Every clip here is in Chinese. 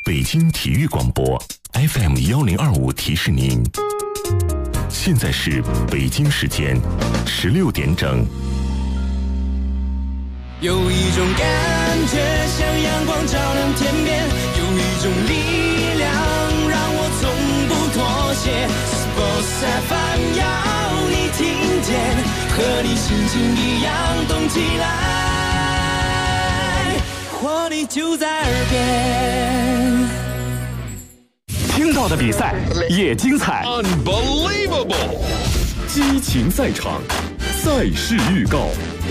北京体育广播 FM1025提示您，现在是北京时间16点整。 有一种感觉像阳光照亮天边，有一种力量让我从不妥协。Sports FM 要你听见，和你心情一样动起来，活力就在耳边。 听到的比赛也精彩 Unbelievable 激情赛场，赛事预告。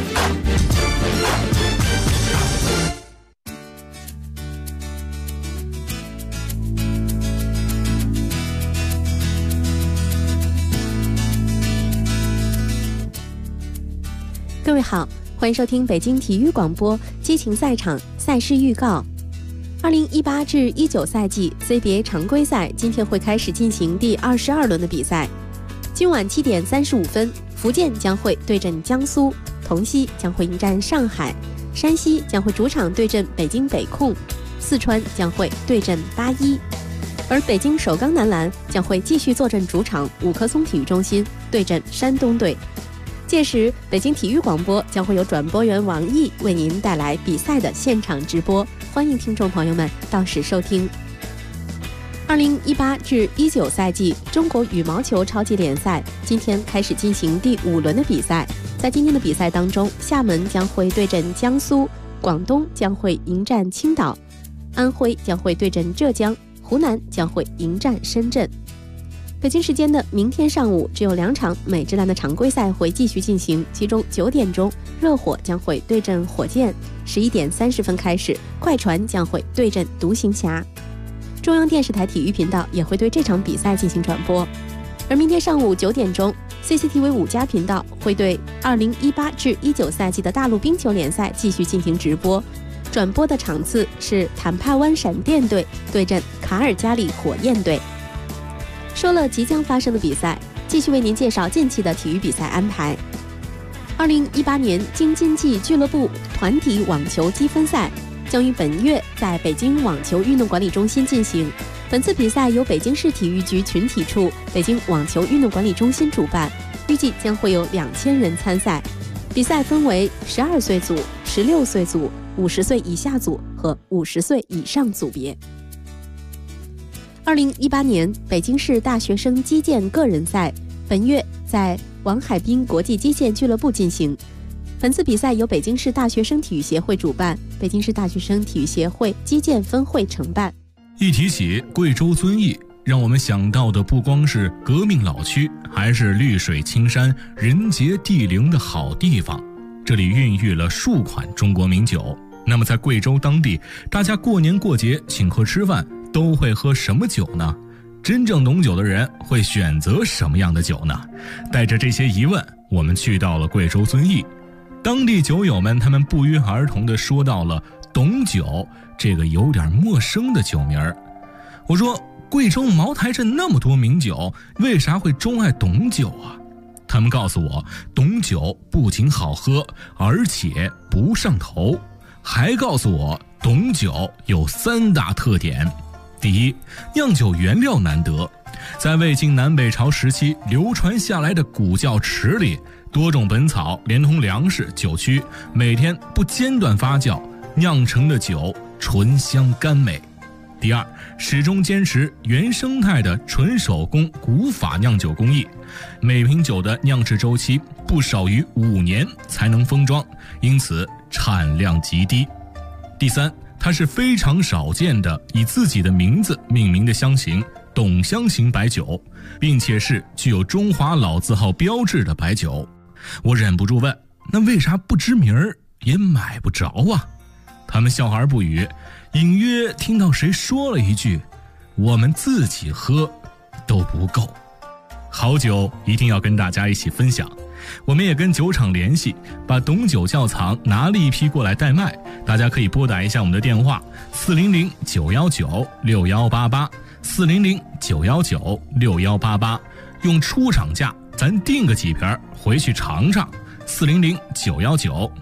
各位好，欢迎收听北京体育广播激情赛场赛事预告。2018至19赛季 CBA 常规赛今天会开始进行第22轮的比赛。今晚7点35分，福建将会对阵江苏，同曦将会迎战上海，山西将会主场对阵北京北控，四川将会对阵81，而北京首钢男篮将会继续坐镇主场五棵松体育中心对阵山东队。届时，北京体育广播将会有转播员王毅为您带来比赛的现场直播，欢迎听众朋友们到时收听。2018至19赛季中国羽毛球超级联赛今天开始进行第5轮的比赛。在今天的比赛当中，厦门将会对阵江苏，广东将会迎战青岛，安徽将会对阵浙江，湖南将会迎战深圳。北京时间的明天上午只有2场美职篮的常规赛会继续进行，其中9点钟热火将会对阵火箭，11点30分开始快船将会对阵独行侠。中央电视台体育频道也会对这场比赛进行转播。而明天上午9点钟 CCTV 5+频道会对2018至19赛季的大陆冰球联赛继续进行直播，转播的场次是坦帕湾闪电队对阵卡尔加里火焰队。说了即将发生的比赛，继续为您介绍近期的体育比赛安排。2018年京津冀俱乐部团体网球积分赛将于本月在北京网球运动管理中心进行。本次比赛由北京市体育局群体处、北京网球运动管理中心主办，预计将会有2000人参赛。比赛分为12岁组、16岁组、50岁以下组和50岁以上组别。2018年北京市大学生击剑个人赛本月在王海滨国际击剑俱乐部进行。本次比赛由北京市大学生体育协会主办，北京市大学生体育协会击剑分会承办。 一提起贵州遵义，让我们想到的不光是革命老区，还是绿水青山、人杰地灵的好地方。这里孕育了数款中国名酒。那么在贵州当地，大家过年过节请客吃饭都会喝什么酒呢？真正懂酒的人会选择什么样的酒呢？带着这些疑问，我们去到了贵州遵义。当地酒友们他们不约而同地说到了董酒这个有点陌生的酒名儿。我说，贵州茅台镇那么多名酒，为啥会钟爱董酒啊？他们告诉我，董酒不仅好喝，而且不上头，还告诉我董酒有3大特点。第一，酿酒原料难得，在魏晋南北朝时期流传下来的古窖池里，多种本草连同粮食、酒曲，每天不间断发酵，酿成的酒醇香甘美。第二，始终坚持原生态的纯手工古法酿酒工艺，每瓶酒的酿制周期不少于5年才能封装，因此产量极低。第三，它是非常少见的以自己的名字命名的香型董香型白酒，并且是具有中华老字号标志的白酒。我忍不住问，那为啥不知名儿也买不着啊？他们笑而不语，隐约听到谁说了一句，我们自己喝都不够。好酒一定要跟大家一起分享，我们也跟酒厂联系，把董酒窖藏拿了一批过来代卖，大家可以拨打一下我们的电话400-919-6188 400-919-6188，用出厂价咱订个几瓶回去尝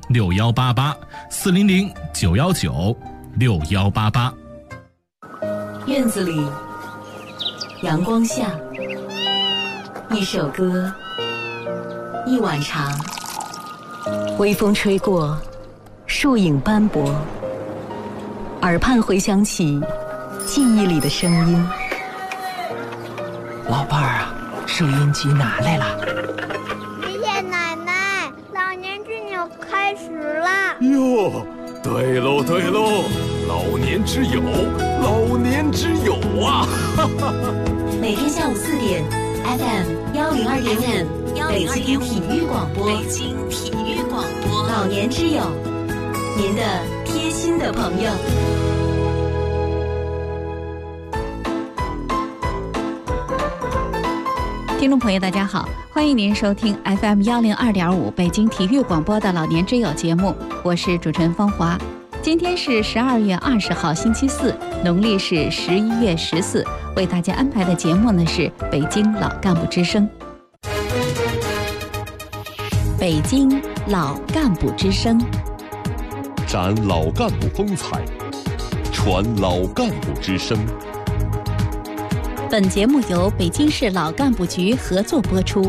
尝。400-919-6188 400-919-6188。 院子里，阳光下，一首歌，一碗茶，微风吹过，树影斑驳，耳畔回响起记忆里的声音。 老伴儿啊，收音机拿来了。 谢谢奶奶，老年之友开始了。 哟，对喽对喽，老年之友，老年之友啊！ 每天下午4点 ，FM 102.5，北京体育广播，北京体育广播，老年之友，您的贴心的朋友。 听众朋友大家好，欢迎您收听 FM 102.5北京体育广播的老年之友节目，我是主持人芳华。今天是12月20号星期四，农历是11月14，为大家安排的节目呢是北京老干部之声。北京老干部之声， 展老干部风采，传老干部之声。 本节目由北京市老干部局合作播出。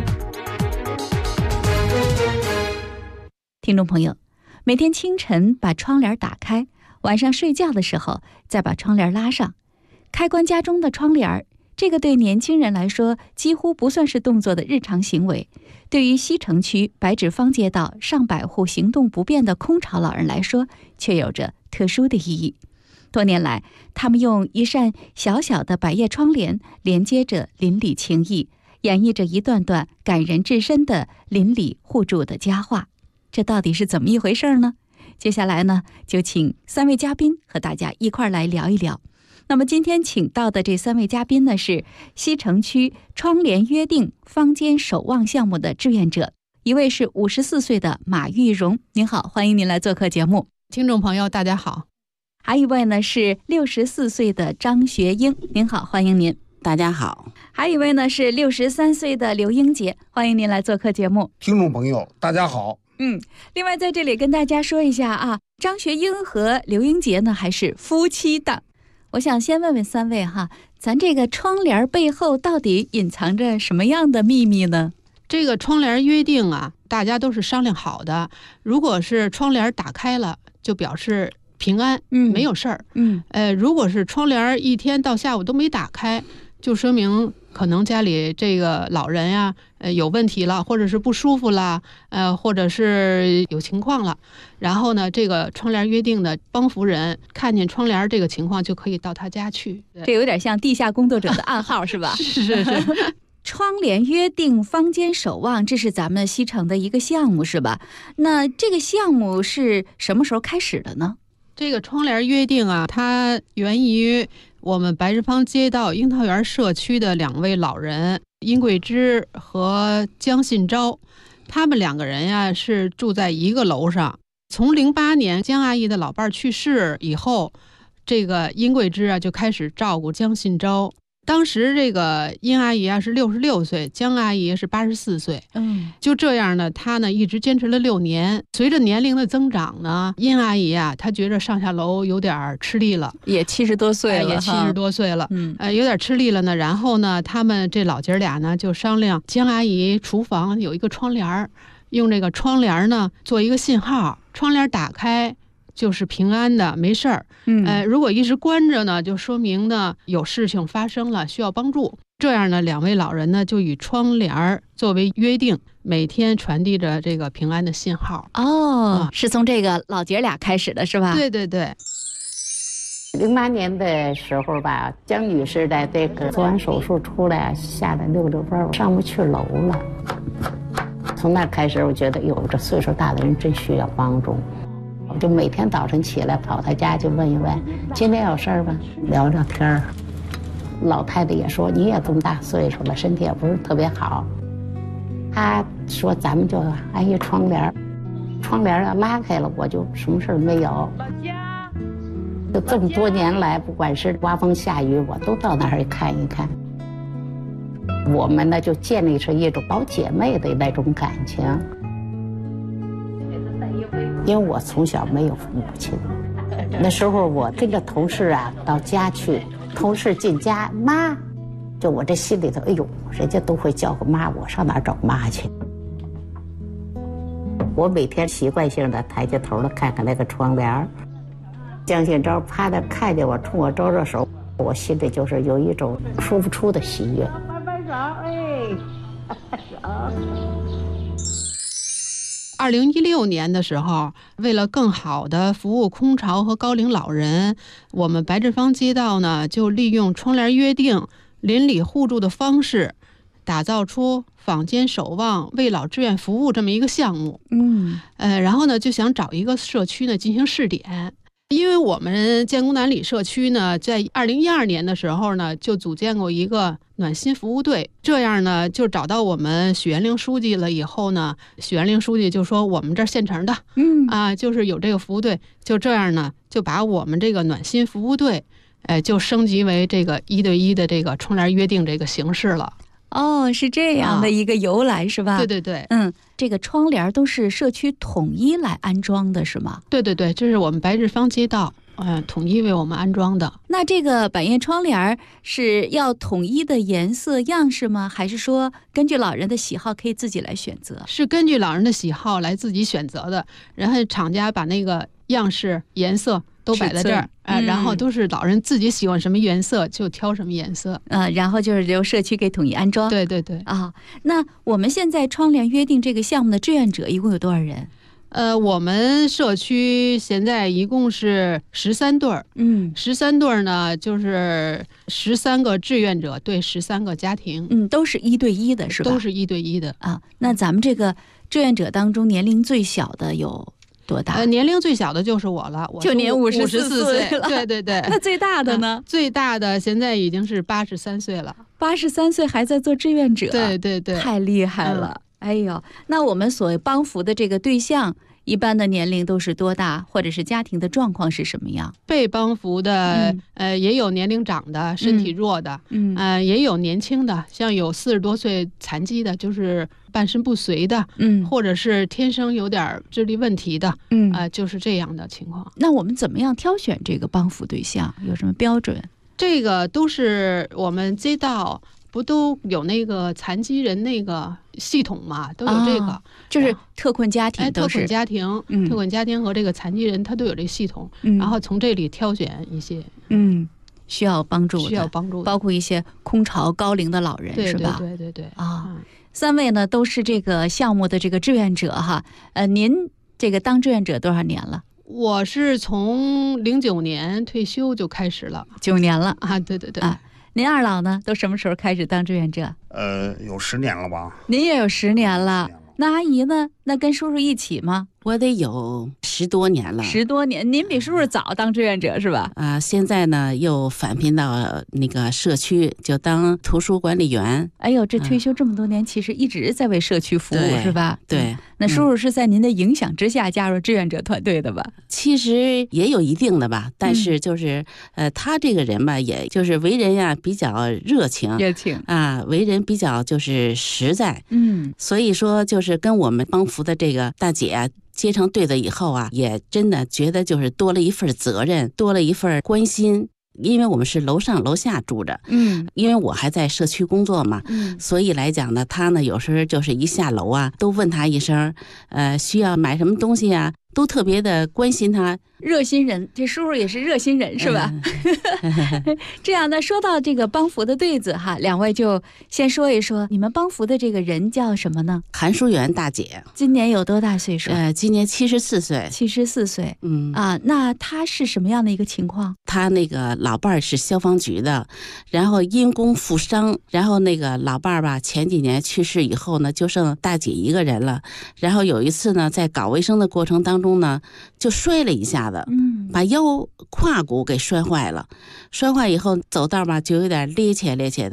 听众朋友，每天清晨把窗帘打开，晚上睡觉的时候再把窗帘拉上，开关家中的窗帘，这个对年轻人来说几乎不算是动作的日常行为，对于西城区白纸坊街道上百户行动不便的空巢老人来说，却有着特殊的意义。多年来，他们用一扇小小的百叶窗帘连接着邻里情谊，演绎着一段段感人至深的邻里互助的佳话。这到底是怎么一回事呢？接下来呢，就请3位嘉宾和大家一块来聊一聊。那么今天请到的这3位嘉宾呢，是西城区窗帘约定坊间守望项目的志愿者，一位是54岁的马玉荣，您好，欢迎您来做客节目。 听众朋友大家好。 还有一位呢是64岁的张学英，您好，欢迎您。 大家好。 还有一位呢是63岁的刘英杰，欢迎您来做客节目。 听众朋友大家好。 另外在这里跟大家说一下啊，张学英和刘英杰呢还是夫妻档。我想先问问3位哈，咱这个窗帘背后到底隐藏着什么样的秘密呢？ 这个窗帘约定啊，大家都是商量好的，如果是窗帘打开了，就表示平安，没有事儿。如果是窗帘一天到下午都没打开，就说明可能家里这个老人呀，有问题了，或者是不舒服了，或者是有情况了。然后呢，这个窗帘约定的帮扶人看见窗帘这个情况，就可以到他家去。 这有点像地下工作者的暗号是吧？是。窗帘约定坊间守望，这是咱们西城的一个项目是吧？那这个项目是什么时候开始的呢？ 这个窗帘约定啊，它源于我们白纸坊街道樱桃园社区的2位老人殷桂枝和江信昭，他们2个人呀是住在一个楼上。从08年江阿姨的老伴去世以后，这个殷桂枝啊就开始照顾江信昭。当时这个殷阿姨啊是66岁，江阿姨是84岁。就这样呢，她呢一直坚持了6年。随着年龄的增长呢，殷阿姨啊，她觉着上下楼有点吃力了， 也70多岁了， 也70多岁了，有点吃力了呢。然后呢，他们这老姐俩呢就商量，江阿姨厨房有一个窗帘，用这个窗帘呢做一个信号，窗帘打开就是平安的，没事儿。如果一直关着呢，就说明呢有事情发生了，需要帮助。这样呢，2位老人呢就以窗帘作为约定，每天传递着这个平安的信号。 是从这个老姐俩开始的是吧？ 对。 08年的时候吧，江女士的这个做完手术出来，吓得溜班，上不去楼了。从那开始，我觉得有这岁数大的人真需要帮助。我就每天早晨起来跑他家就问一问，今天有事儿吗？聊聊天儿。老太太也说，你也这么大岁数了，身体也不是特别好。她说咱们就安一窗帘，窗帘要拉开了，我就什么事儿没有。就这么多年来，不管是刮风下雨，我都到那儿看一看。我们呢就建立成一种好姐妹的那种感情。因为我从小没有父母亲，那时候我跟着同事啊到家去同事进家妈，就我这心里头，哎呦，人家都会叫个妈，我上哪儿找妈去？我每天习惯性的抬起头来看看那个窗帘，江信昭趴那看见我，冲我招招手，我心里就是有一种说不出的喜悦。拍手，哎 ，2016年的时候，为了更好的服务空巢和高龄老人，我们白志芳街道呢就利用窗帘约定、邻里互助的方式，打造出坊间守望为老志愿服务这么一个项目。然后呢就想找一个社区呢进行试点。因为我们建工南里社区呢，在2012年的时候呢，就组建过一个暖心服务队。这样呢，就找到我们许元龄书记了以后呢，许元龄书记就说我们这儿现成的，就是有这个服务队。就这样呢，就把我们这个暖心服务队，就升级为这个1对1的这个窗帘约定这个形式了。 哦，是这样的一个由来，是吧？ 对对对， 这个窗帘都是社区统一来安装的，是吗？ 对对对，这是我们白日芳街道统一为我们安装的。 那这个百叶窗帘是要统一的颜色样式吗？还是说根据老人的喜好可以自己来选择？ 是根据老人的喜好来自己选择的，然后厂家把那个样式、颜色都摆在这儿，然后都是老人自己喜欢什么颜色就挑什么颜色， 然后就是由社区给统一安装。 对对对那我们现在窗帘约定这个项目的志愿者一共有多少人？ 我们社区现在一共是13对儿，13对儿呢，就是13个志愿者对13个家庭， 都是1对1的，是吧？ 都是1对1的啊。那咱们这个志愿者当中，年龄最小的有多大？ 年龄最小的就是我了，我就年54岁了。 对对对。 那最大的呢？ 最大的现在已经是83岁了。 83岁还在做志愿者？ 对对对， 太厉害了。哎呦，那我们所谓帮扶的这个对象，一般的年龄都是多大，或者是家庭的状况是什么样？ 被帮扶的，也有年龄长的，身体弱的，也有年轻的，像有40多岁残疾的，就是半身不遂的，或者是天生有点智力问题的，就是这样的情况。 那我们怎么样挑选这个帮扶对象？有什么标准？ 这个都是我们街道不都有那个残疾人那个系统嘛，都有这个， 就是特困家庭， 特困家庭，特困家庭和这个残疾人，他都有这个系统，然后从这里挑选一些， 需要帮助的，包括一些空巢高龄的老人，是吧？ 对对对 3位呢都是这个项目的这个志愿者哈，您这个当志愿者多少年了？ 我是从09年退休就开始了 ，9年了啊，对对对您二老呢，都什么时候开始当志愿者？ 有10年了吧。 您也有10年了。那阿姨呢？那跟叔叔一起吗？ 我得有10多年了。 10多年，您比叔叔早当志愿者是吧？ 现在呢又返聘到那个社区，就当图书管理员。 哎呦，这退休这么多年，其实一直在为社区服务，是吧？ 对。 那叔叔是在您的影响之下加入志愿者团队的吧？ 其实也有一定的吧，但是就是他这个人吧，也就是为人呀比较热情啊，为人比较就是实在，所以说就是跟我们帮扶的这个大姐啊接成对的以后啊，也真的觉得就是多了一份责任，多了一份关心。因为我们是楼上楼下住着，因为我还在社区工作嘛，所以来讲呢，他呢有时候就是一下楼啊，都问他一声，需要买什么东西啊，都特别的关心他。 热心人，这叔叔也是热心人是吧？这样呢，说到这个帮扶的对子哈，两位就先说一说你们帮扶的这个人叫什么呢？ 韩淑媛大姐， 今年有多大岁数？ 今年74岁。 74岁，那她是什么样的一个情况？ 她那个老伴儿是消防局的，然后因公负伤，然后那个老伴儿吧，前几年去世以后呢，就剩大姐一个人了。然后有一次呢，在搞卫生的过程当中呢，就摔了一下子，把胯骨给摔坏了。摔坏以后走道吧，就有点趔趄的。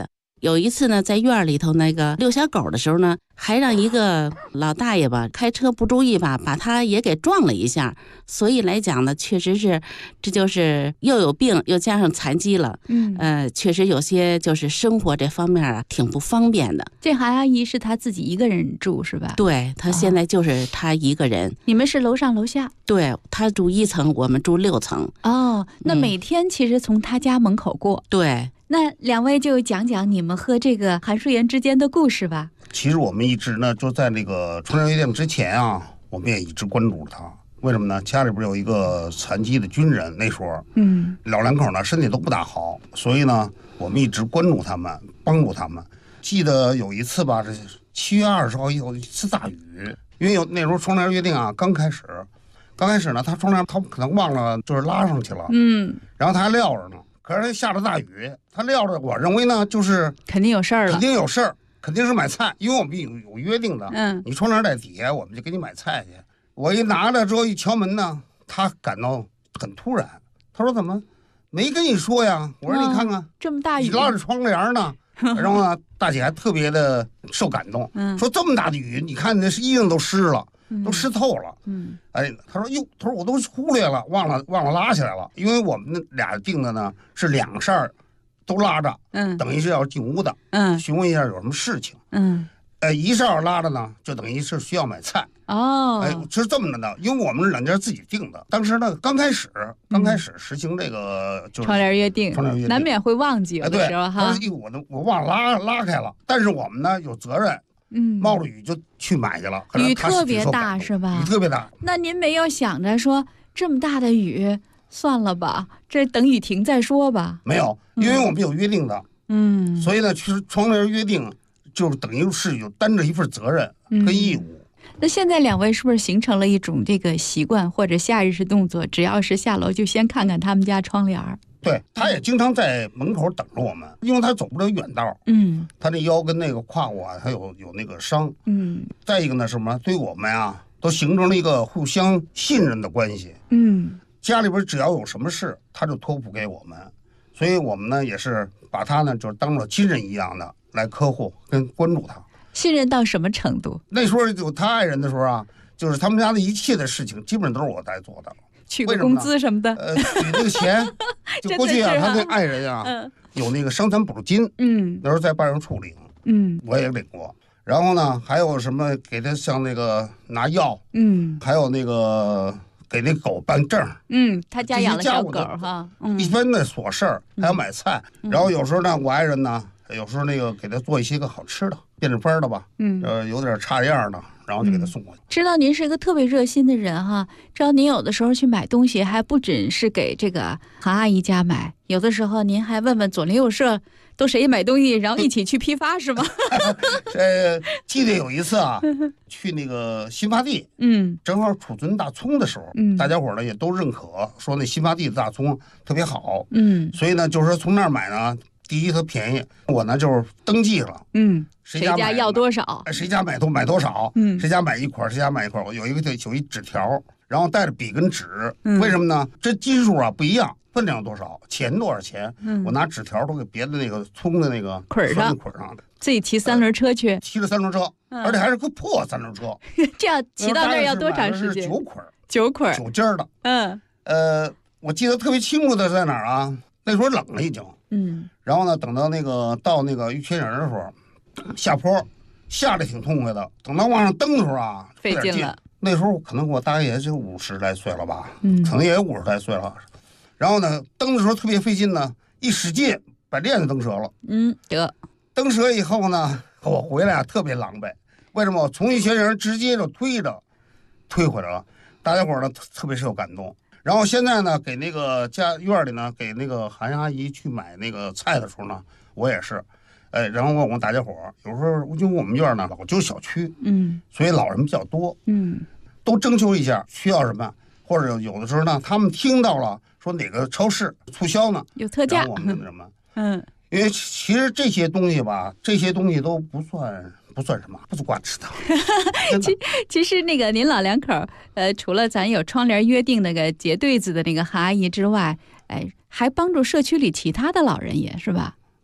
有一次呢，在院里头那个遛小狗的时候呢，还让一个老大爷吧开车不注意吧，把他也给撞了一下。所以来讲呢，确实是这就是又有病又加上残疾了。确实有些就是生活这方面啊挺不方便的。 这韩阿姨是她自己一个人住是吧？ 对，她现在就是她一个人。 你们是楼上楼下？ 对，她住1层，我们住6层。 哦，那每天其实从她家门口过。 对。 那两位就讲讲你们和这个韩淑妍之间的故事吧。 其实我们一直呢，就在那个春联约定之前啊，我们也一直关注他。为什么呢？家里边有一个残疾的军人，那时候，老两口呢身体都不大好，所以呢，我们一直关注他们，帮助他们。记得有一次吧，这7月20号有一次大雨，因为那时候窗帘约定啊刚开始呢，他窗帘他可能忘了就是拉上去了，然后他还撂着呢。可是下着大雨，他撂着，我认为呢，就是肯定有事儿了， 肯定有事儿，肯定是买菜，因为我们有约定的。你窗帘在底下，我们就给你买菜去。我一拿着之后一敲门呢，他感到很突然，他说怎么没跟你说呀？我说你看看， 这么大雨， 你拉着窗帘呢。然后呢，大姐还特别的受感动，说这么大的雨，你看那衣裳都湿了。都湿透了，他说哟，他说我都忽略了，忘了拉起来了，因为我们俩定的呢是2扇都拉着，等于是要进屋的，询问一下有什么事情，一扇拉着呢，就等于是需要买菜，是这么的呢，因为我们是两家自己定的，当时呢刚开始实行这个就是窗帘约定，难免会忘记有的时候哈， 我忘了拉开了，但是我们呢有责任。冒着雨就去买去了， 雨特别大是吧？ 雨特别大。 那您没有想着说这么大的雨，算了吧，这等雨停再说吧？ 没有，因为我们有约定的，所以呢，其实窗帘约定就等于是有担着一份责任跟义务。 那现在两位是不是形成了一种这个习惯或者下意识动作？只要是下楼就先看看他们家窗帘。 对，他也经常在门口等着我们，因为他走不了远道，他那腰跟那个胯骨啊，他有那个伤，再一个呢，什么对我们啊，都形成了一个互相信任的关系，家里边只要有什么事，他就托付给我们，所以我们呢也是把他呢就是当了亲人一样的来呵护跟关注他。 信任到什么程度？ 那时候有他爱人的时候啊，就是他们家的一切的事情，基本上都是我在做的。 取个工资什么的， 取那个钱，就过去啊，他那爱人啊，有那个伤残补助金，那时候在办事处领，我也领过。然后呢，还有什么给他像那个拿药，还有那个给那狗办证， 他家养了小狗哈， 一般的琐事儿，还要买菜。然后有时候呢，我爱人呢，有时候那个给他做一些个好吃的，变着法的吧，有点差样的。然后就给他送过去。 知道您是一个特别热心的人哈，知道您有的时候去买东西还不只是给这个韩阿姨家买，有的时候您还问问左邻右舍都谁买东西，然后一起去批发是吗？ 记得有一次啊，去那个新发地，正好储存大葱的时候，大家伙呢也都认可，说那新发地的大葱特别好，所以呢就是说从那儿买呢。第一，它便宜，我呢就是登记了， 谁家要多少， 谁家买多少，谁家买一块，谁家买一块，我有一纸条，然后带着笔跟纸，为什么呢？这斤数啊不一样，分量多少，钱多少钱，我拿纸条都给别的那个葱的那个捆上，自己骑3轮车去， 骑着3轮车，而且还是个破3轮车， 这样骑到那儿要多长时间 ？9捆 ，9 斤的，我记得特别清楚的在哪儿啊？那时候冷了已经。然后呢，等到那个到那个玉泉营的时候，下坡下来挺痛快的。等到往上蹬的时候啊， 费劲了。 那时候可能我大概也就50来岁了吧，可能也有50来岁了。然后呢，蹬的时候特别费劲呢，一使劲把链子蹬折了。 得蹬折以后呢，我回来啊特别狼狈。为什么？我从玉泉营直接就推回来了，大家伙呢特别是有感动。然后现在呢，给那个家院里呢，给那个韩阿姨去买那个菜的时候呢，我也是，然后我大家伙有时候因为我们院呢老旧小区，所以老人比较多，都征求一下需要什么，或者有的时候呢，他们听到了说哪个超市促销呢， 有特价， 我们什么，因为其实这些东西吧，这些东西都不算什么，不足挂齿的。 其实那个您老两口，除了咱有窗帘约定那个结对子的那个韩阿姨之外，还帮助社区里其他的老人也是吧？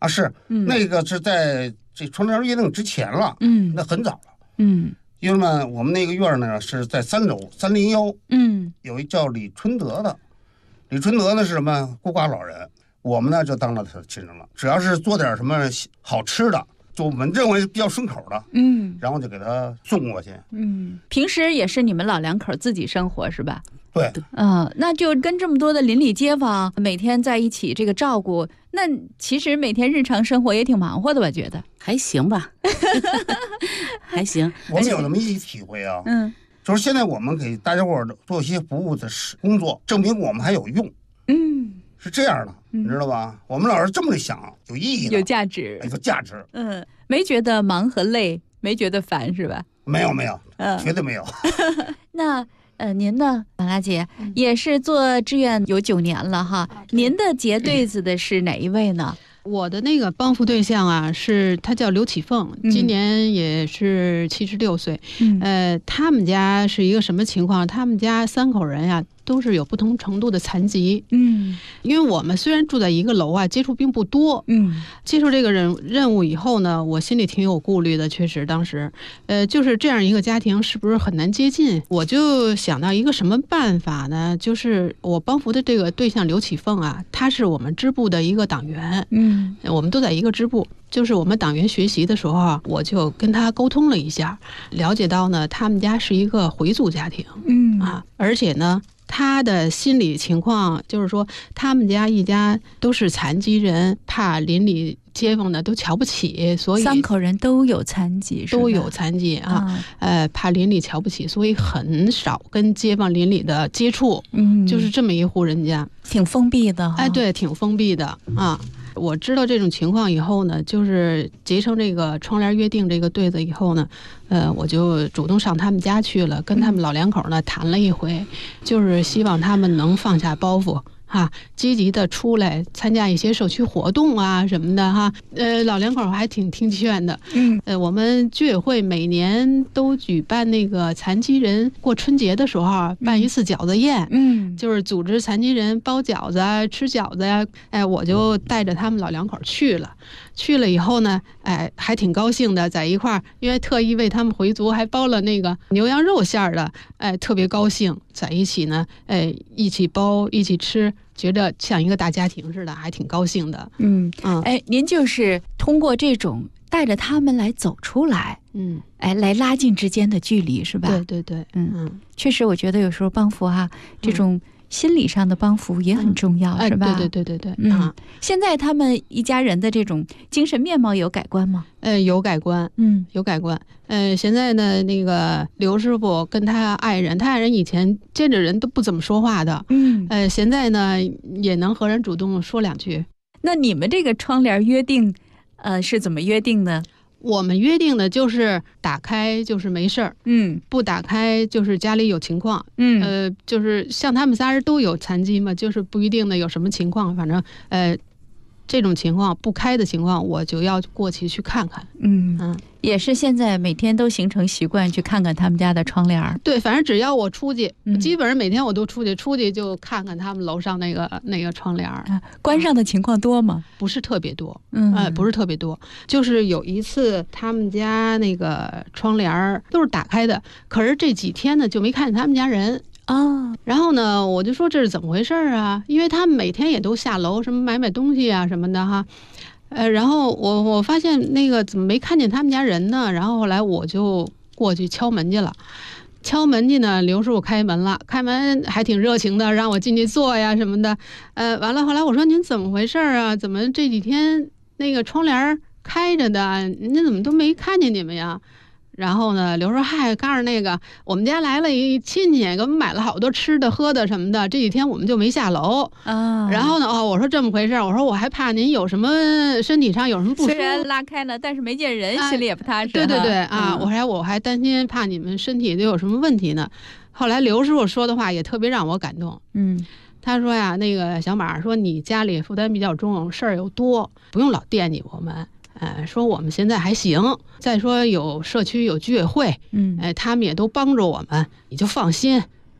啊，是，那个是在这窗帘约定之前了，那很早了，因为呢，我们那个院呢是在3楼301，有一叫李春德的，李春德呢是什么孤寡老人，我们呢就当了他的亲生了，只要是做点什么好吃的，就我们认为比较顺口的，然后就给他送过去， 平时也是你们老两口自己生活是吧？ 对， 那就跟这么多的邻里街坊每天在一起这个照顾，那其实每天日常生活也挺忙活的吧？觉得还行吧，还行。 我们有那么一体会啊，就是现在我们给大家伙做一些服务的工作，证明我们还有用，是这样的，你知道吧？我们老是这么想，有意义的， 有价值， 有价值。 没觉得忙和累，没觉得烦是吧？ 没有，绝对没有。 那您呢，马大姐也是做志愿有9年了哈。您的结对子的是哪一位呢？ 我的那个帮扶对象啊，他叫刘启凤，今年也是76岁。他们家是一个什么情况？他们家3口人呀，都是有不同程度的残疾。因为我们虽然住在一个楼啊，接触并不多。接受这个任务以后呢，我心里挺有顾虑的。确实，当时，就是这样一个家庭是不是很难接近？我就想到一个什么办法呢？就是我帮扶的这个对象刘启凤啊，他是我们支部的一个党员。我们都在一个支部。就是我们党员学习的时候啊，我就跟他沟通了一下，了解到呢，他们家是一个回族家庭，而且呢，他的心理情况就是说，他们家一家都是残疾人，怕邻里街坊呢都瞧不起，所以 3口人都有残疾， 都有残疾啊，怕邻里瞧不起，所以很少跟街坊邻里的接触，就是这么一户人家， 挺封闭的， 对，挺封闭的啊。我知道这种情况以后呢，就是结成这个窗帘约定这个对子以后呢，我就主动上他们家去了，跟他们老两口呢谈了一回，就是希望他们能放下包袱。积极的出来参加一些社区活动啊什么的哈，老两口还挺听劝的。我们居委会每年都举办那个残疾人过春节的时候办一次饺子宴，就是组织残疾人包饺子啊、吃饺子呀。我就带着他们老两口去了。去了以后呢，还挺高兴的，在一块儿，因为特意为他们回族还包了那个牛羊肉馅儿的，特别高兴，在一起呢，一起包，一起吃，觉得像一个大家庭似的，还挺高兴的。 您就是通过这种带着他们来走出来，来拉近之间的距离，是吧？ 对， 确实，我觉得有时候帮扶这种心理上的帮扶也很重要，是吧？ 对。 现在他们一家人的这种精神面貌有改观吗？ 有改观，有改观。现在呢，那个刘师傅跟他爱人以前见着人都不怎么说话的，现在呢也能和人主动说2句。 那你们这个窗帘约定，是怎么约定呢？ 我们约定的就是打开就是没事儿，不打开就是家里有情况，就是像他们仨人都有残疾嘛，就是不一定的有什么情况，反正这种情况不开的情况，我就要过去看看。 也是现在每天都形成习惯去看看他们家的窗帘。 对，反正只要我出去，基本上每天我都出去就看看他们楼上那个窗帘。 关上的情况多吗？ 不是特别多，不是特别多。就是有一次他们家那个窗帘都是打开的，可是这几天呢就没看见他们家人。然后呢，我就说这是怎么回事啊？因为他们每天也都下楼，什么买东西啊什么的哈。然后我发现那个怎么没看见他们家人呢？然后后来我就过去敲门去了。敲门去呢，刘师傅开门了，开门还挺热情的，让我进去坐呀什么的。完了后来我说您怎么回事啊？怎么这几天那个窗帘开着的，您怎么都没看见你们呀？然后呢，刘说嗨，告诉那个我们家来了一亲戚，给我们买了好多吃的喝的什么的，这几天我们就没下楼啊。然后呢，我说这么回事，我说我还怕您有什么身体上有什么不舒服， 虽然拉开了，但是没见人，心里也不踏实。 对啊，我还担心怕你们身体都有什么问题呢。后来刘师傅说的话也特别让我感动，他说呀，那个小马说你家里负担比较重，事儿又多，不用老惦记我们。说我们现在还行，再说有社区有居委会，他们也都帮着我们，你就放心。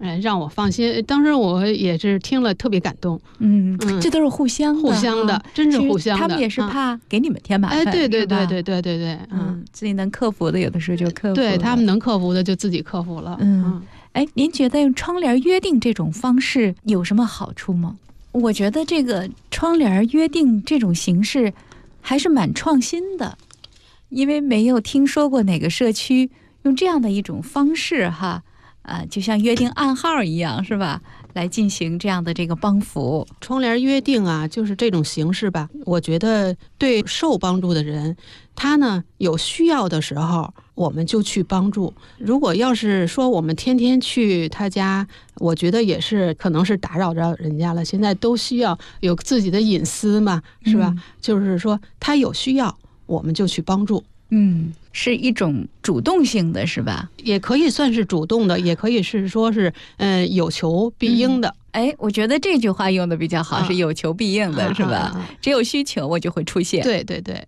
让我放心。当时我也是听了特别感动。 这都是互相的，真是互相的。 他们也是怕给你们添麻烦。 对， 自己能克服的有的时候就克服。 对，他们能克服的就自己克服了。 您觉得用窗帘约定这种方式有什么好处吗？我觉得这个窗帘约定这种形式还是蛮创新的，因为没有听说过哪个社区用这样的一种方式就像约定暗号一样，是吧？来进行这样的这个帮扶。 窗帘约定就是这种形式吧。我觉得对受帮助的人，他呢有需要的时候，我们就去帮助。如果要是说我们天天去他家，我觉得也是可能是打扰着人家了。现在都需要有自己的隐私嘛，是吧？就是说他有需要，我们就去帮助。 是一种主动性的，是吧？ 也可以算是主动的，也可以是说是有求必应的。 我觉得这句话用的比较好，是有求必应的，是吧？只有需求我就会出现。 对。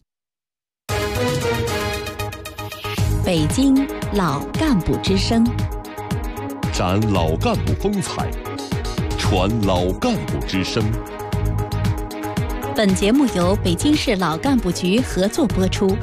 北京老干部之声， 展老干部风采，传老干部之声。 本节目由北京市老干部局合作播出。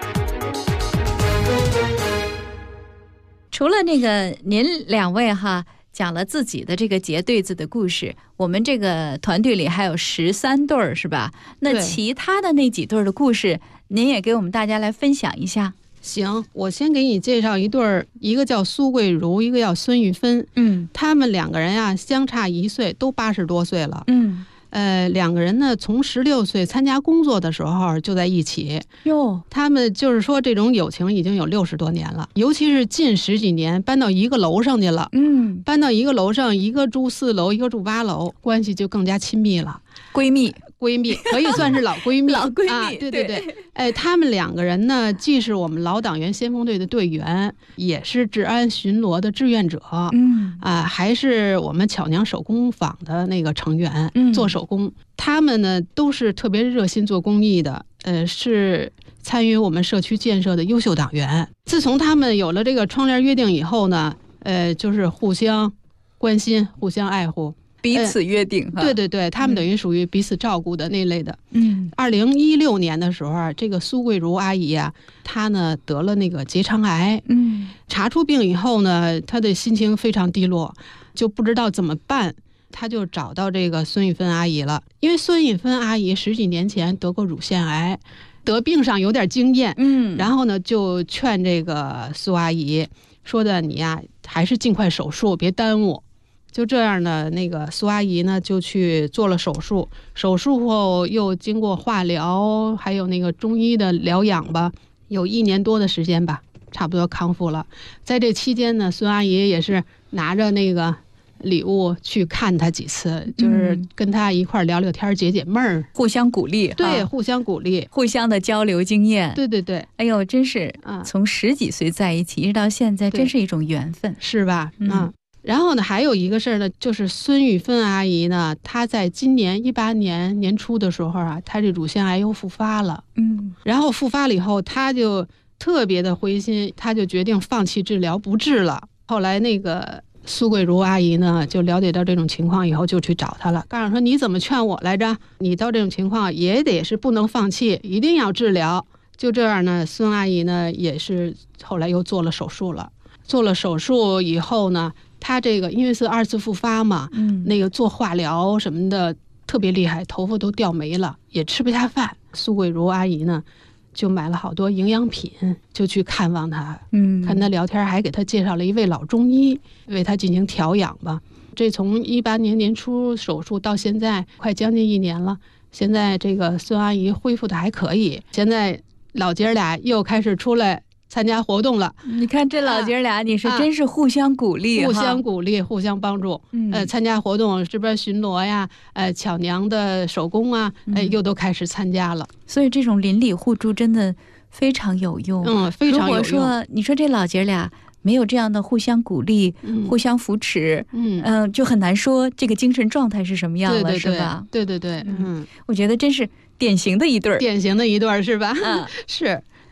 除了那个您两位讲了自己的这个结对子的故事，我们这个团队里还有13对是吧？那其他的那几对的故事，您也给我们大家来分享一下。 行，我先给你介绍一对儿，一个叫苏桂如，一个叫孙玉芬。他们两个人相差1岁，都80多岁了。两个人呢，从16岁参加工作的时候就在一起。他们就是说这种友情已经有60多年了，尤其是近10几年搬到一个楼上去了。搬到一个楼上，一个住4楼，一个住8楼，关系就更加亲密了。 闺蜜可以算是老闺蜜。 老闺蜜， 对。他们两个人呢，既是我们老党员先锋队的队员，也是治安巡逻的志愿者。还是我们巧娘手工坊的那个成员，做手工。他们呢都是特别热心做公益的，是参与我们社区建设的优秀党员。自从他们有了这个窗帘约定以后呢，就是互相关心，互相爱护。 彼此约定。 对，他们等于属于彼此照顾的那类的。2016年的时候，这个苏桂如阿姨她呢得了那个结肠癌。查出病以后呢，她的心情非常低落，就不知道怎么办。她就找到这个孙玉芬阿姨了，因为孙玉芬阿姨10几年前得过乳腺癌，得病上有点经验。然后呢就劝这个苏阿姨说的，你还是尽快手术，别耽误。就这样呢，那个苏阿姨呢就去做了手术，手术后又经过化疗，还有那个中医的疗养吧，有1年多的时间吧，差不多康复了。在这期间呢，孙阿姨也是拿着那个礼物去看她几次，就是跟她一块聊聊天，解解闷儿， 互相鼓励。 对，互相鼓励， 互相的交流经验。 对。 哎呦，真是从10几岁在一起，一直到现在，真是一种缘分， 是吧？然后呢，还有一个事儿呢，就是孙玉芬阿姨呢，她在今年18年年初的时候她这乳腺癌又复发了。然后复发了以后，她就特别的灰心，她就决定放弃治疗，不治了。后来那个苏桂如阿姨呢，就了解到这种情况以后，就去找她了，告诉说你怎么劝我来着？你到这种情况也得是不能放弃，一定要治疗。就这样呢，孙阿姨呢也是后来又做了手术了。做了手术以后呢，她这个因为是2次复发嘛，那个做化疗什么的特别厉害，头发都掉没了，也吃不下饭。苏桂如阿姨呢就买了好多营养品，就去看望她，看她聊天，还给她介绍了一位老中医为她进行调养吧。这从18年年初手术到现在快将近1年了，现在这个孙阿姨恢复的还可以，现在老姐俩又开始出来参加活动了。 你看这老姐俩，你是真是互相鼓励， 互相鼓励，互相帮助。参加活动，这边巡逻呀，巧娘的手工啊，又都开始参加了。 所以这种邻里互助真的非常有用。 非常有用。 如果说你说这老姐俩没有这样的互相鼓励，互相扶持，就很难说这个精神状态是什么样了，是吧？ 对。 我觉得真是典型的一对儿， 典型的一对儿，是吧？是。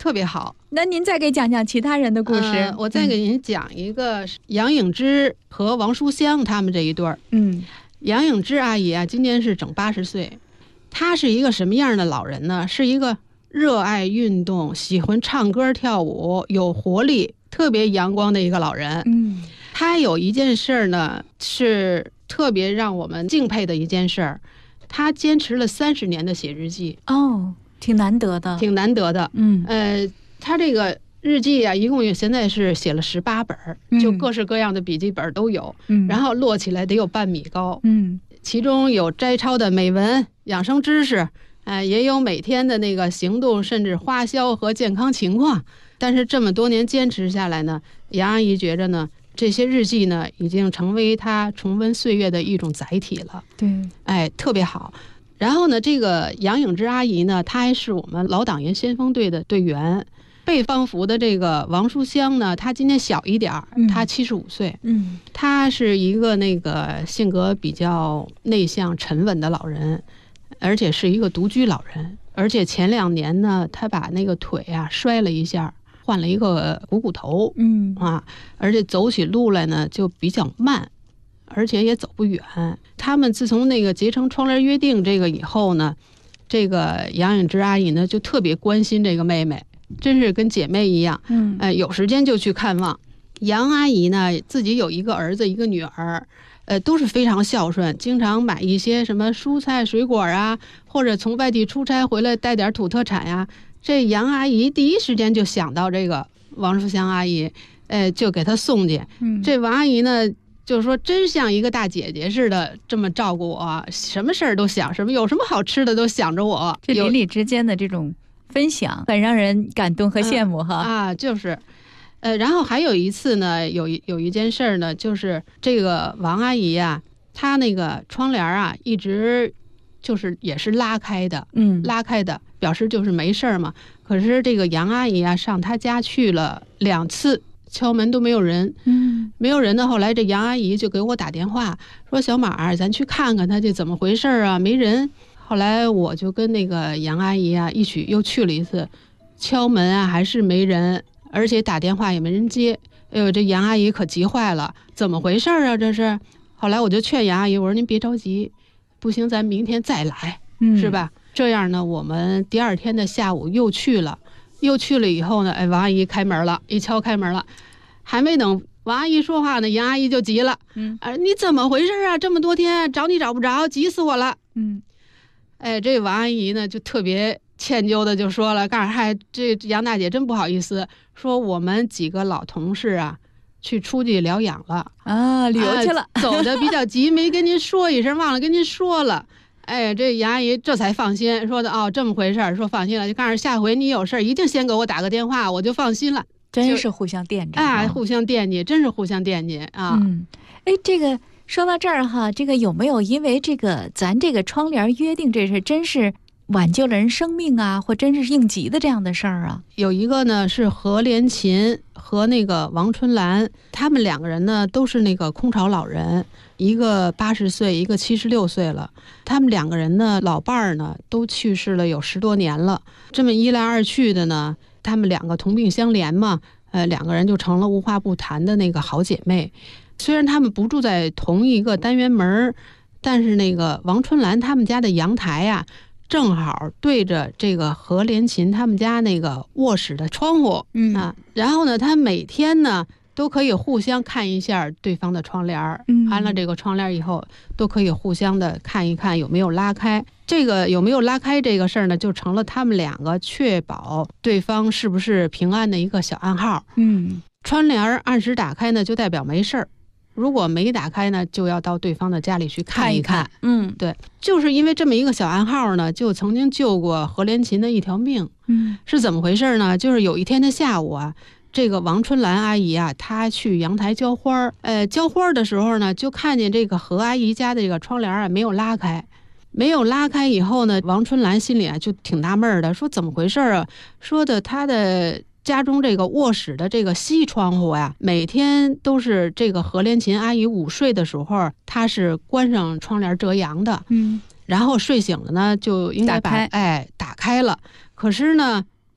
特别好。 那您再给讲讲其他人的故事。 我再给您讲一个杨颖芝和王淑香他们这一对儿。杨颖芝阿姨啊，今年是整80岁。她是一个什么样的老人呢？是一个热爱运动、喜欢唱歌跳舞、有活力、特别阳光的一个老人。她有一件事儿呢，是特别让我们敬佩的一件事儿。她坚持了30年的写日记。 挺难得的， 挺难得的。他这个日记啊，一共现在是写了18本，就各式各样的笔记本都有，然后摞起来得有半米高。其中有摘抄的美文、养生知识，也有每天的那个行动，甚至花销和健康情况。但是这么多年坚持下来呢，杨阿姨觉着呢，这些日记呢，已经成为她重温岁月的一种载体了。 对， 特别好。然后呢，这个杨颖芝阿姨呢，她还是我们老党员先锋队的队员。被放服的这个王淑香呢，她今年小一点，她75岁。她是一个那个性格比较内向、沉稳的老人，而且是一个独居老人。而且前2年呢，她把那个腿啊摔了一下，换了一个股骨头。而且走起路来呢就比较慢，而且也走不远。他们自从那个结成窗帘约定这个以后呢，这个杨颖芝阿姨呢就特别关心这个妹妹，真是跟姐妹一样。有时间就去看望。杨阿姨呢自己有一个儿子一个女儿，都是非常孝顺，经常买一些什么蔬菜水果啊，或者从外地出差回来带点土特产呀。这杨阿姨第一时间就想到这个王淑香阿姨，就给她送去。这王阿姨呢就是说真像一个大姐姐似的这么照顾我，什么事儿都想，有什么好吃的都想着我。 这邻里之间的这种分享很让人感动和羡慕哈。 就是，然后还有一次呢，有一件事儿呢，就是这个王阿姨啊，她那个窗帘啊，一直就是也是拉开的，拉开的，表示就是没事儿嘛。可是这个杨阿姨啊，上她家去了2次。敲门都没有人，没有人呢。后来这杨阿姨就给我打电话说：“小马，咱去看看他这怎么回事啊？没人。”后来我就跟那个杨阿姨啊一起又去了一次，敲门啊还是没人，而且打电话也没人接。哎呦，这杨阿姨可急坏了，怎么回事啊？这是。后来我就劝杨阿姨，我说您别着急，不行咱明天再来，是吧？这样呢，我们第2天的下午又去了以后呢，王阿姨开门了，一敲开门了，还没等王阿姨说话呢，杨阿姨就急了。你怎么回事啊？这么多天找你找不着，急死我了。这王阿姨呢就特别歉疚的就说了，告诉嗨，这杨大姐真不好意思，说我们几个老同事啊，去出去疗养了旅游去了， 走的比较急，没跟您说一声，忘了跟您说了。这杨阿姨这才放心，说的这么回事，说放心了，就告诉下回你有事一定先给我打个电话，我就放心了。 真是互相惦记互相惦记，真是互相惦记啊。 这个说到这儿哈，这个有没有因为这个咱这个窗帘约定这事真是挽救了人生命啊，或真是应急的这样的事儿啊？ 有一个呢是何连琴和那个王春兰，他们2个人呢都是那个空巢老人，一个80岁，一个76岁了。他们2个人呢，老伴儿呢都去世了有10多年了，这么一来二去的呢，他们2个同病相怜嘛，2个人就成了无话不谈的那个好姐妹。虽然他们不住在同一个单元门，但是那个王春兰他们家的阳台啊，正好对着这个何连琴他们家那个卧室的窗户。然后呢，他每天呢都可以互相看一下对方的窗帘，安了这个窗帘以后，都可以互相的看一看有没有拉开。这个有没有拉开这个事儿呢，就成了他们2个确保对方是不是平安的一个小暗号。窗帘按时打开呢，就代表没事儿；如果没打开呢，就要到对方的家里去看一看。对，就是因为这么一个小暗号呢，就曾经救过何连琴的一条命。是怎么回事呢？就是有一天的下午啊，这个王春兰阿姨啊，她去阳台浇花，浇花的时候呢，就看见这个何阿姨家的这个窗帘啊没有拉开。没有拉开以后呢，王春兰心里啊就挺纳闷的，说怎么回事啊？说的她的家中这个卧室的这个西窗户呀，每天都是这个何连琴阿姨午睡的时候，她是关上窗帘遮阳的。然后睡醒了呢，就应该把打开了。可是呢，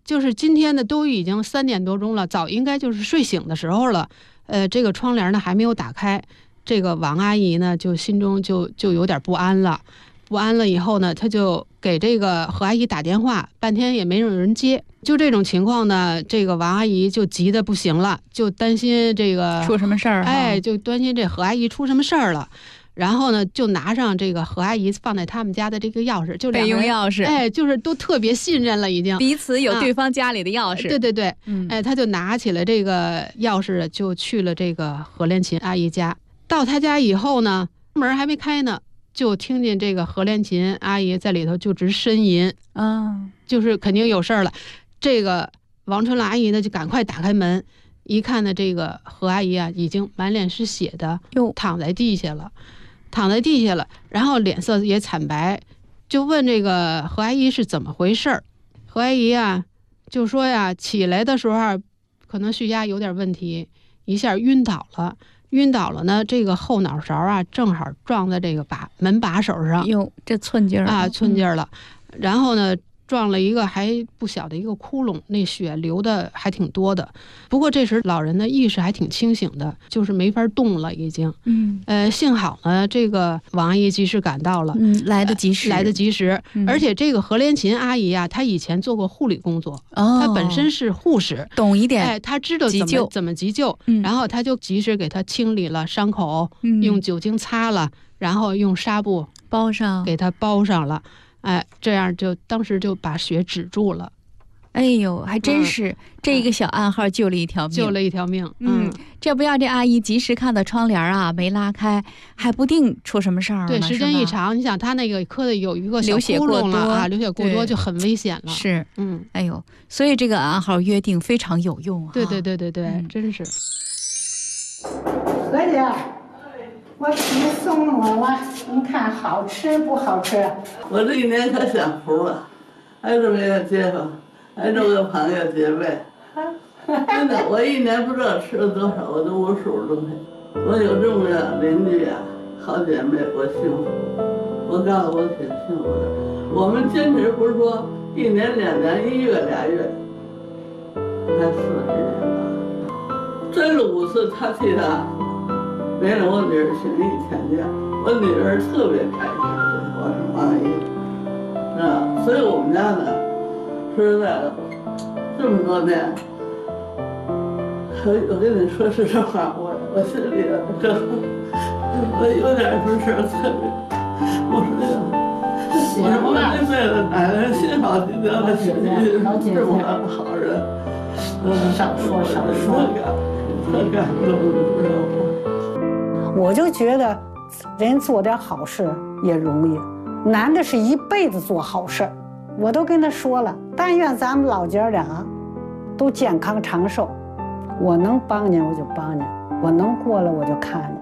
就是今天呢都已经3点多钟了，早应该就是睡醒的时候了。这个窗帘呢还没有打开，这个王阿姨呢就心中就有点不安了。不安了以后呢，她就给这个何阿姨打电话，半天也没有人接。就这种情况呢，这个王阿姨就急得不行了，就担心这个出什么事儿。 哎，就担心这何阿姨出什么事儿了。然后呢，就拿上这个何阿姨放在他们家的这个钥匙，就备用钥匙， 哎，就是都特别信任了，已经彼此有对方家里的钥匙。 对对对，哎，他就拿起了这个钥匙，就去了这个何连琴阿姨家。到他家以后呢，门还没开呢，就听见这个何连琴阿姨在里头就直呻吟就是肯定有事儿了。这个王春兰阿姨呢，就赶快打开门，一看呢，这个何阿姨啊，已经满脸是血的，躺在地下了。然后脸色也惨白，就问这个何阿姨是怎么回事儿。何阿姨啊就说呀，起来的时候可能血压有点问题，一下晕倒了呢，这个后脑勺啊正好撞在这个门把手上。 哟，这寸劲儿啊，寸劲儿了。然后呢，撞了一个还不小的一个窟窿，那血流的还挺多的。不过这时老人的意识还挺清醒的，就是没法动了已经。幸好呢，这个王阿姨及时赶到了， 来得及时。 而且这个何连琴阿姨啊，她以前做过护理工作，她本身是护士， 懂一点， 哎，她知道怎么急救，然后她就及时给她清理了伤口，用酒精擦了，然后用纱布包上， 给她包上了。哎，这样就当时就把血止住了。 哎呦，还真是这个小暗号救了一条命，这不要这阿姨及时看到窗帘啊没拉开，还不定出什么事儿呢。 对，时间一长，你想他那个磕的有一个小窟窿了啊，流血过多就很危险了。 是，哎呦，所以这个暗号约定非常有用啊。 对，真是。 何姐，我给你送我了，你看好吃不好吃？ 我这一年可享福了，还这么个街坊，还这么个朋友姐妹，真的，我一年不知道吃了多少，我都无数的东西。我有这么个邻居啊，好姐妹，我幸福。我告诉我挺幸福的。我们坚持不是说1年2年1月2月，才40年吧，真了5次他替他没让我女儿请1000假，我女儿特别开心，我是王阿姨，所以我们家呢，说实在的，这么多年，我跟你说实话，我心里我有点不是特别，我这辈子奶奶幸好你得了心这么个好人， 少说， 特感动，你知道吗？ 我就觉得，人做点好事也容易，难的是一辈子做好事。我都跟他说了，但愿咱们老姐俩都健康长寿。我能帮您我就帮您，我能过了我就看您。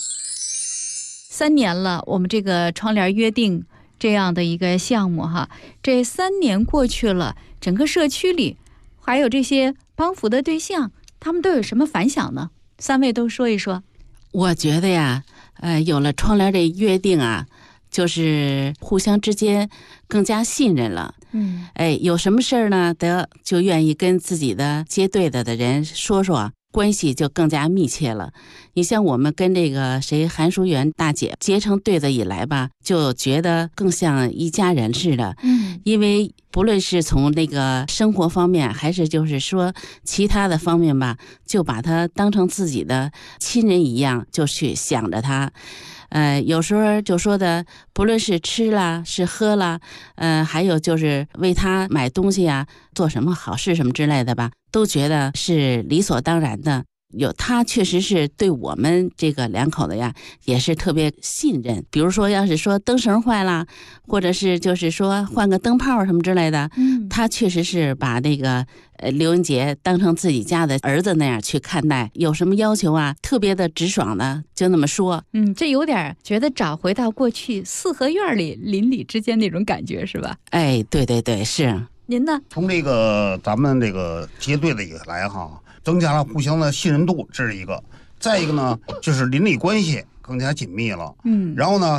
3年了，我们这个窗帘约定这样的一个项目哈，这3年过去了，整个社区里还有这些帮扶的对象，他们都有什么反响呢？3位都说一说。 我觉得呀，有了窗帘这约定啊，就是互相之间更加信任了。有什么事儿呢，就愿意跟自己的接对的人说说，关系就更加密切了。你像我们跟这个韩淑媛大姐结成对子以来吧，就觉得更像一家人似的。因为不论是从那个生活方面，还是就是说其他的方面吧，就把她当成自己的亲人一样，就去想着她。有时候就说的，不论是吃啦，是喝啦，还有就是为他买东西啊，做什么好事什么之类的吧，都觉得是理所当然的。他确实是对我们这个2口子呀，也是特别信任。比如说，要是说灯绳坏了，或者是就是说换个灯泡什么之类的，他确实是把那个刘文杰当成自己家的儿子那样去看待。有什么要求啊，特别的直爽的，就那么说。 这有点觉得找回到过去4合院里邻里之间那种感觉，是吧？ 哎，对，是。 您呢？ 从这个咱们这个结对的以来哈，增加了互相的信任度，这是一个。再一个呢，就是邻里关系更加紧密了。然后呢，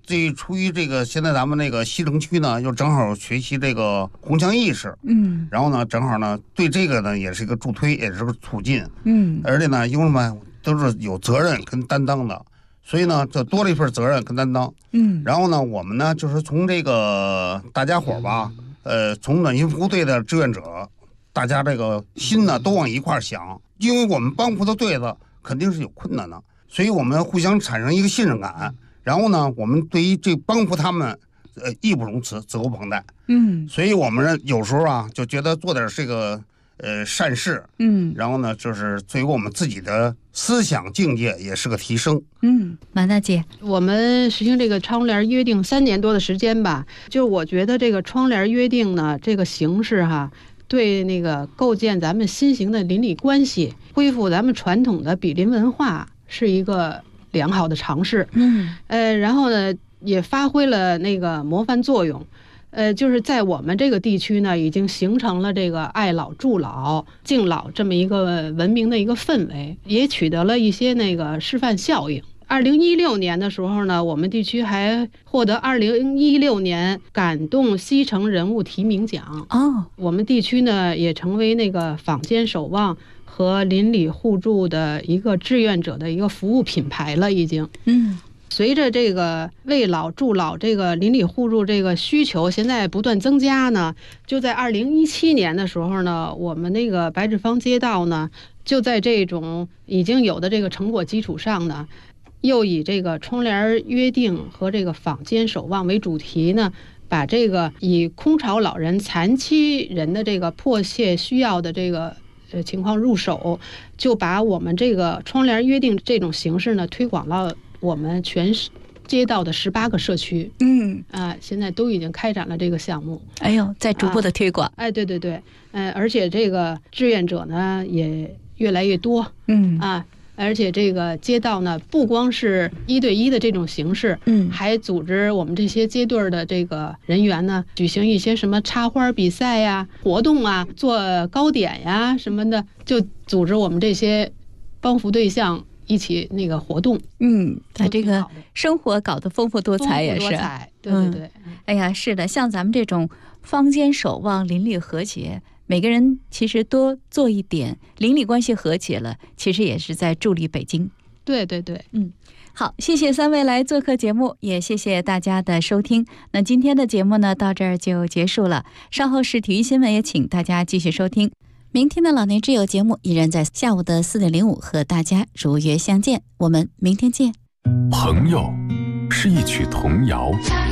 这出于这个现在咱们那个西城区呢，又正好学习这个红墙意识，然后呢，正好呢对这个呢也是一个助推，也是个促进，而且呢，因为嘛都是有责任跟担当的，所以呢，这多了一份责任跟担当，然后呢，我们呢就是从这个大家伙吧，从暖心服务队的志愿者，大家这个心呢都往一块想，因为我们帮扶的队子肯定是有困难的，所以我们互相产生一个信任感。然后呢，我们对于这帮扶他们，义不容辞，责无旁贷。所以我们有时候啊，就觉得做点这个善事，然后呢，就是对于我们自己的思想境界也是个提升。 马大姐， 我们实行这个窗帘约定3年多的时间吧，就我觉得这个窗帘约定呢，这个形式哈，对那个构建咱们新型的邻里关系，恢复咱们传统的比邻文化，是一个良好的尝试，然后呢，也发挥了那个模范作用，就是在我们这个地区呢，已经形成了这个爱老助老敬老这么一个文明的一个氛围，也取得了一些那个示范效应。2016年的时候呢，我们地区还获得2016年感动西城人物提名奖。我们地区呢也成为那个坊间守望和邻里互助的一个志愿者的一个服务品牌了，已经。随着这个为老助老这个邻里互助这个需求现在不断增加呢，就在2017年的时候呢，我们那个白纸坊街道呢，就在这种已经有的这个成果基础上呢，又以这个窗帘约定和这个坊间守望为主题呢，把这个以空巢老人、残疾人的这个迫切需要的这个情况入手，就把我们这个窗帘约定这种形式呢推广到我们全街道的18个社区。现在都已经开展了这个项目。 哎呦，在逐步的推广。 对，而且这个志愿者呢也越来越多。而且这个街道呢，不光是1对1的这种形式，还组织我们这些街队的这个人员呢，举行一些什么插花比赛呀、活动啊，做糕点呀什么的，就组织我们这些帮扶对象一起那个活动。 把这个生活搞得丰富多彩也是。 对。 哎呀，是的，像咱们这种坊间守望、邻里和谐。每个人其实多做一点，邻里关系和解了，其实也是在助力北京。 对， 好，谢谢3位来做客节目，也谢谢大家的收听。那今天的节目呢，到这儿就结束了。稍后是体育新闻，也请大家继续收听。明天的老年之友节目依然在下午的4点05和大家如约相见，我们明天见。 朋友是一曲童谣，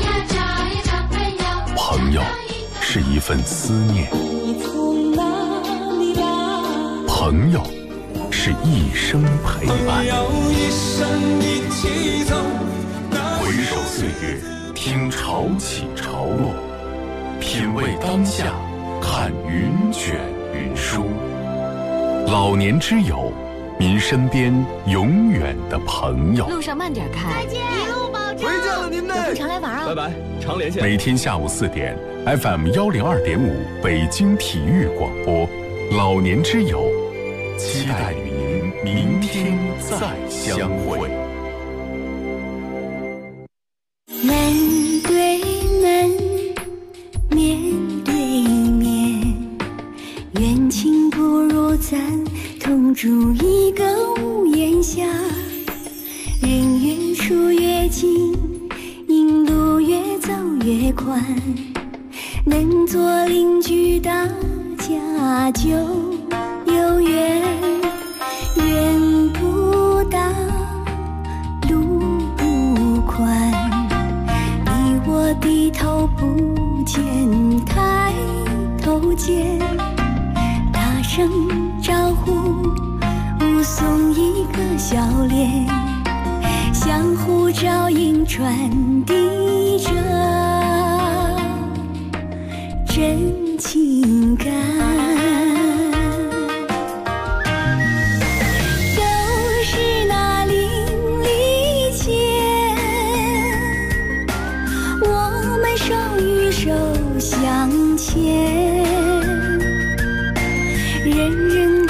朋友是一份思念，朋友是一生陪伴。回首岁月，听潮起潮落，品味当下，看云卷云舒。老年之友，您身边永远的朋友。 路上慢点开， 再见，一路保重。 回见了您嘞， 有空常来玩啊！ 拜拜，常连线。 每天下午4点 ，FM 102.5北京体育广播，老年之友，期待与您明天再相会。 门对门，面对面，远亲不如咱同住一个屋檐下。人越疏越近，引路越走越宽，能做邻居大家就有缘。缘不大，路不宽，你我低头不见抬头见，大声招呼，目送一个笑脸，相互照应，传递着真情感。都是那邻里间，我们手与手相牵，人人